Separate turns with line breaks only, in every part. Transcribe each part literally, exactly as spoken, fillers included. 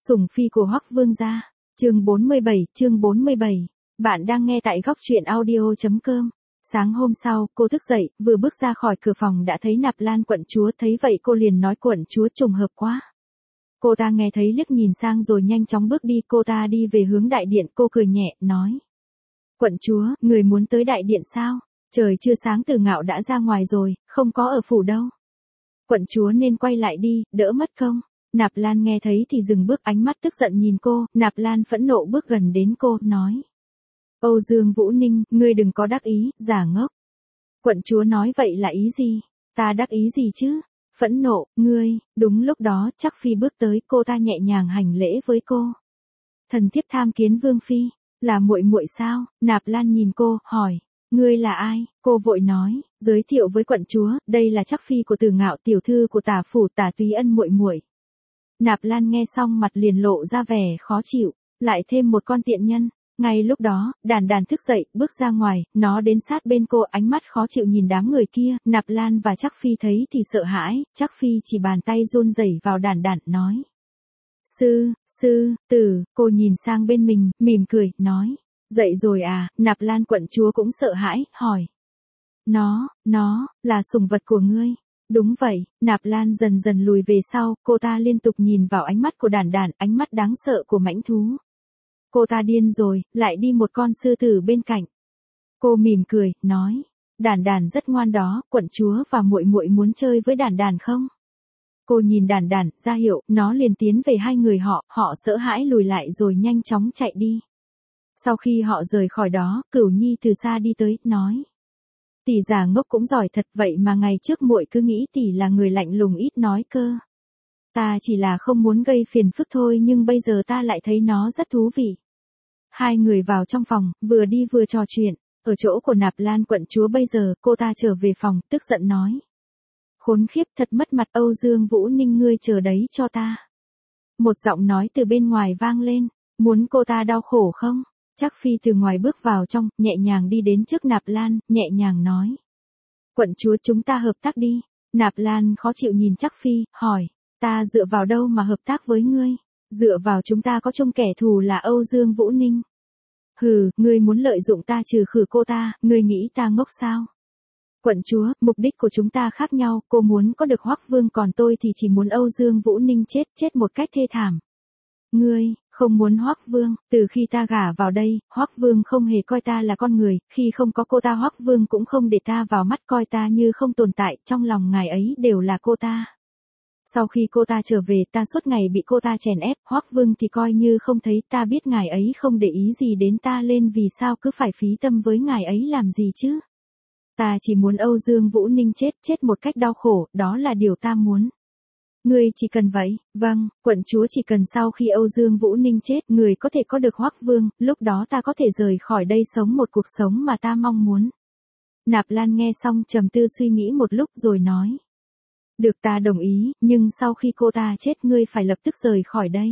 Sủng phi của Hoắc Vương gia. Chương bốn mươi bảy, chương bốn mươi bảy. Bạn đang nghe tại góc truyện audio chấm com. Sáng hôm sau, cô thức dậy, vừa bước ra khỏi cửa phòng đã thấy Nạp Lan quận chúa, thấy vậy cô liền nói quận chúa trùng hợp quá. Cô ta nghe thấy liếc nhìn sang rồi nhanh chóng bước đi, cô ta đi về hướng đại điện, cô cười nhẹ, nói. Quận chúa, người muốn tới đại điện sao? Trời chưa sáng Từ Ngạo đã ra ngoài rồi, không có ở phủ đâu. Quận chúa nên quay lại đi, đỡ mất công. Nạp Lan nghe thấy thì dừng bước, ánh mắt tức giận nhìn cô, Nạp Lan phẫn nộ bước gần đến cô, nói. Âu Dương Vũ Ninh, ngươi đừng có đắc ý, giả ngốc. Quận chúa nói vậy là ý gì? Ta đắc ý gì chứ? Phẫn nộ, ngươi, đúng lúc đó, Trắc Phi bước tới, cô ta nhẹ nhàng hành lễ với cô. Thần thiếp tham kiến Vương Phi, là muội muội sao? Nạp Lan nhìn cô, hỏi. Ngươi là ai? Cô vội nói, giới thiệu với quận chúa, đây là Trắc Phi của Từ Ngạo, tiểu thư của Tả phủ Tả Túy Ân muội muội. Nạp Lan nghe xong mặt liền lộ ra vẻ khó chịu, lại thêm một con tiện nhân. Ngay lúc đó, Đàn Đàn thức dậy, bước ra ngoài, nó đến sát bên cô, ánh mắt khó chịu nhìn đám người kia, Nạp Lan và Trắc Phi thấy thì sợ hãi, Trắc Phi chỉ bàn tay run rẩy vào Đàn Đàn, nói. Sư, sư, tử, cô nhìn sang bên mình, mỉm cười, nói. Dậy rồi à? Nạp Lan quận chúa cũng sợ hãi, hỏi. Nó, nó, là sủng vật của ngươi. Đúng vậy, Nạp Lan dần dần lùi về sau, cô ta liên tục nhìn vào ánh mắt của Đàn Đàn, ánh mắt đáng sợ của mãnh thú. Cô ta điên rồi, lại đi một con sư tử bên cạnh. Cô mỉm cười, nói, Đàn Đàn rất ngoan đó, quận chúa và muội muội muốn chơi với Đàn Đàn không? Cô nhìn Đàn Đàn, ra hiệu, nó liền tiến về hai người họ, họ sợ hãi lùi lại rồi nhanh chóng chạy đi. Sau khi họ rời khỏi đó, Cửu Nhi từ xa đi tới, nói. Tỷ già ngốc cũng giỏi thật, vậy mà ngày trước muội cứ nghĩ tỷ là người lạnh lùng ít nói cơ. Ta chỉ là không muốn gây phiền phức thôi, nhưng bây giờ ta lại thấy nó rất thú vị. Hai người vào trong phòng, vừa đi vừa trò chuyện, ở chỗ của Nạp Lan quận chúa bây giờ, cô ta trở về phòng, tức giận nói. Khốn khiếp, thật mất mặt, Âu Dương Vũ Ninh ngươi chờ đấy cho ta. Một giọng nói từ bên ngoài vang lên, muốn cô ta đau khổ không? Trắc Phi từ ngoài bước vào trong, nhẹ nhàng đi đến trước Nạp Lan, nhẹ nhàng nói. Quận chúa, chúng ta hợp tác đi. Nạp Lan khó chịu nhìn Trắc Phi, hỏi. Ta dựa vào đâu mà hợp tác với ngươi? Dựa vào chúng ta có chung kẻ thù là Âu Dương Vũ Ninh. Hừ, ngươi muốn lợi dụng ta trừ khử cô ta, ngươi nghĩ ta ngốc sao? Quận chúa, mục đích của chúng ta khác nhau, cô muốn có được Hoắc Vương, còn tôi thì chỉ muốn Âu Dương Vũ Ninh chết, chết một cách thê thảm. Ngươi, không muốn Hoắc Vương, từ khi ta gả vào đây, Hoắc Vương không hề coi ta là con người, khi không có cô ta Hoắc Vương cũng không để ta vào mắt, coi ta như không tồn tại, trong lòng ngài ấy đều là cô ta. Sau khi cô ta trở về, ta suốt ngày bị cô ta chèn ép, Hoắc Vương thì coi như không thấy, ta biết ngài ấy không để ý gì đến ta, lên vì sao cứ phải phí tâm với ngài ấy làm gì chứ? Ta chỉ muốn Âu Dương Vũ Ninh chết, chết một cách đau khổ, đó là điều ta muốn. Ngươi chỉ cần vậy, vâng, quận chúa chỉ cần sau khi Âu Dương Vũ Ninh chết, người có thể có được Hoắc Vương, lúc đó ta có thể rời khỏi đây sống một cuộc sống mà ta mong muốn. Nạp Lan nghe xong trầm tư suy nghĩ một lúc rồi nói. Được, ta đồng ý, nhưng sau khi cô ta chết ngươi phải lập tức rời khỏi đây.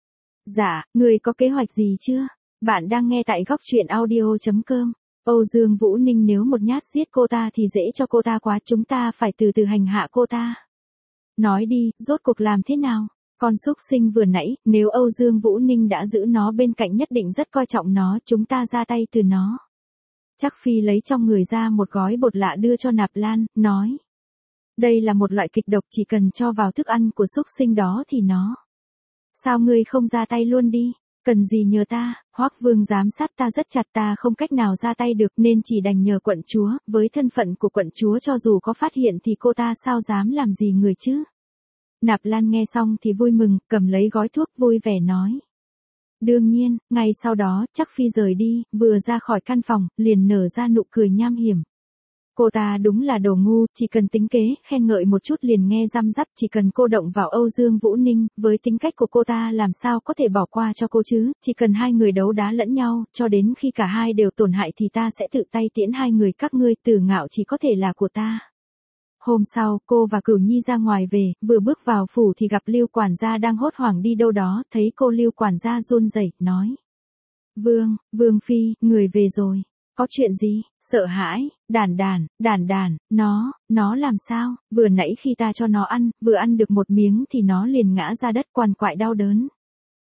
Dạ, ngươi có kế hoạch gì chưa? Bạn đang nghe tại góc truyện audio chấm com. Âu Dương Vũ Ninh nếu một nhát giết cô ta thì dễ cho cô ta quá, chúng ta phải từ từ hành hạ cô ta. Nói đi, rốt cuộc làm thế nào? Con xúc sinh vừa nãy, nếu Âu Dương Vũ Ninh đã giữ nó bên cạnh nhất định rất coi trọng nó, chúng ta ra tay từ nó. Trắc Phi lấy trong người ra một gói bột lạ đưa cho Nạp Lan, nói. Đây là một loại kịch độc, chỉ cần cho vào thức ăn của xúc sinh đó thì nó. Sao ngươi không ra tay luôn đi? Cần gì nhờ ta? Hoắc Vương giám sát ta rất chặt, ta không cách nào ra tay được nên chỉ đành nhờ quận chúa, với thân phận của quận chúa cho dù có phát hiện thì cô ta sao dám làm gì người chứ? Nạp Lan nghe xong thì vui mừng, cầm lấy gói thuốc vui vẻ nói. Đương nhiên, ngay sau đó, Trắc Phi rời đi, vừa ra khỏi căn phòng, liền nở ra nụ cười nham hiểm. Cô ta đúng là đồ ngu, chỉ cần tính kế, khen ngợi một chút liền nghe răm rắp, chỉ cần cô động vào Âu Dương Vũ Ninh, với tính cách của cô ta làm sao có thể bỏ qua cho cô chứ, chỉ cần hai người đấu đá lẫn nhau, cho đến khi cả hai đều tổn hại thì ta sẽ tự tay tiễn hai người các ngươi, Từ Ngạo chỉ có thể là của ta. Hôm sau, cô và Cửu Nhi ra ngoài về, vừa bước vào phủ thì gặp Lưu quản gia đang hốt hoảng đi đâu đó, thấy cô Lưu quản gia run rẩy, nói. Vương, Vương Phi, người về rồi. Có chuyện gì? Sợ hãi, Đàn Đàn, Đàn Đàn, nó, nó làm sao? Vừa nãy khi ta cho nó ăn, vừa ăn được một miếng thì nó liền ngã ra đất quằn quại đau đớn.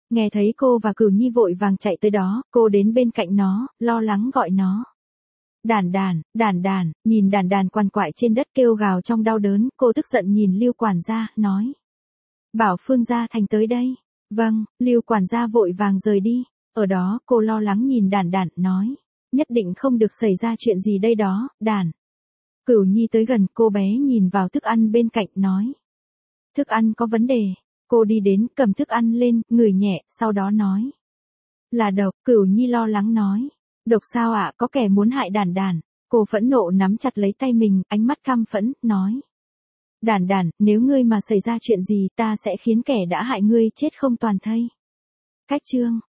Nghe thấy cô và Cửu Nhi vội vàng chạy tới đó, cô đến bên cạnh nó, lo lắng gọi nó. Đàn đàn, đàn đàn, nhìn đàn đàn quằn quại trên đất kêu gào trong đau đớn, cô tức giận nhìn Lưu quản gia, nói. Bảo Phương Gia Thành tới đây. Vâng, Lưu quản gia vội vàng rời đi. Ở đó, cô lo lắng nhìn đàn đàn, nói. Nhất định không được xảy ra chuyện gì đây đó, đàn. Cửu Nhi tới gần, cô bé nhìn vào thức ăn bên cạnh, nói. Thức ăn có vấn đề. Cô đi đến, cầm thức ăn lên, ngửi nhẹ, sau đó nói. Là độc, Cửu Nhi lo lắng nói. Độc sao ạ, có kẻ muốn hại đàn đàn. Cô phẫn nộ nắm chặt lấy tay mình, ánh mắt căm phẫn, nói. Đàn đàn, nếu ngươi mà xảy ra chuyện gì ta sẽ khiến kẻ đã hại ngươi chết không toàn thây. Cách chương